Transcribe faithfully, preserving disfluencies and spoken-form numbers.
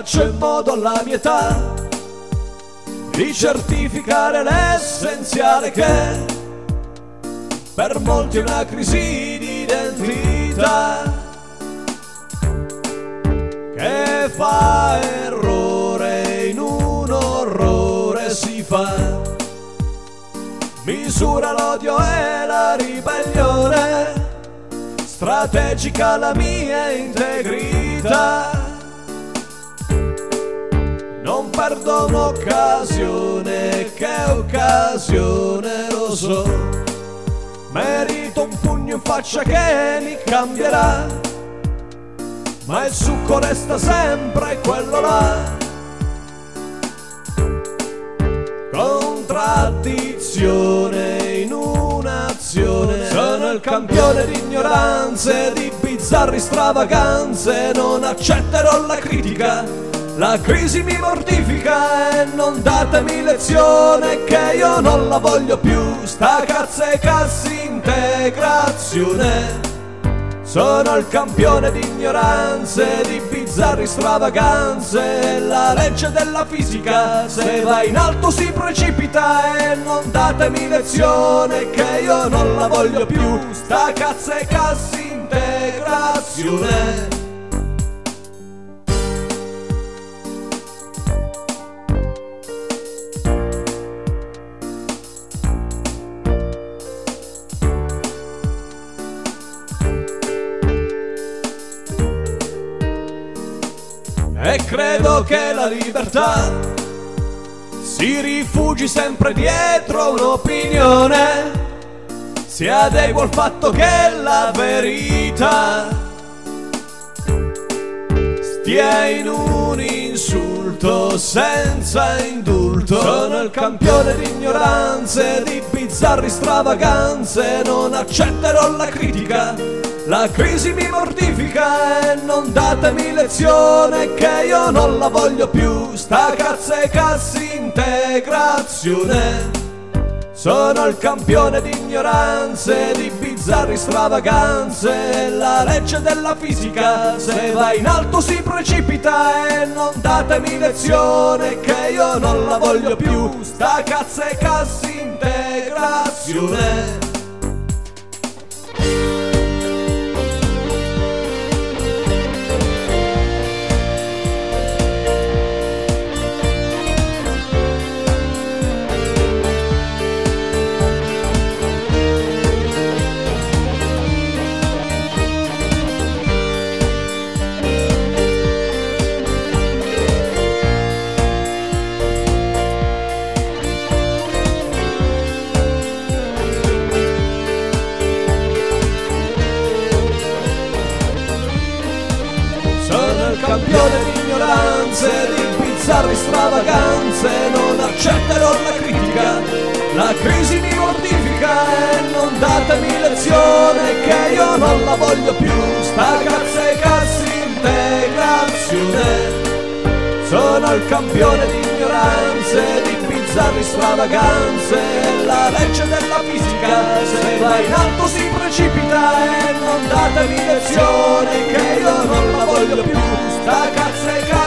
faccio in modo alla mia età di certificare l'essenziale che per molti è una crisi di identità che fa errore in un orrore si fa, misura l'odio e la ribellione, strategica la mia integrità. Non perdo un'occasione, che occasione lo so, merito un pugno in faccia che mi cambierà, ma il succo resta sempre quello là. Contraddizione in un'azione, sono il campione di ignoranze, di bizzarri stravaganze, non accetterò la critica. La crisi mi mortifica e non datemi lezione che io non la voglio più, sta cazzo e cassi integrazione. Sono il campione di ignoranze, di bizzarri stravaganze, la legge della fisica, se va in alto si precipita e non datemi lezione che io non la voglio più, sta cazzo e cassi integrazione. E credo che la libertà si rifugi sempre dietro un'opinione, si adegua al fatto che la verità stia in un insulto senza indulto. Sono il campione di ignoranze, di bizzarri stravaganze, non accetterò la critica. La crisi mi mortifica e non datemi lezione che io non la voglio più, sta cazzo e cassi integrazione. Sono il campione di ignoranze, di bizzarri stravaganze, la legge della fisica, se va in alto si precipita e non datemi lezione che io non la voglio più, sta cazzo e cassi integrazione. Campione di ignoranze, di bizzarri stravaganze, non accetterò la critica. La crisi mi mortifica e non datemi lezione che io non la voglio più, sta cazzo e cassi integrazione. Sono il campione di ignoranze, di bizzarri stravaganze, la legge della fisica, se va in alto si precipita e non datemi lezione che io non la voglio più, sta cazzo e cazzo.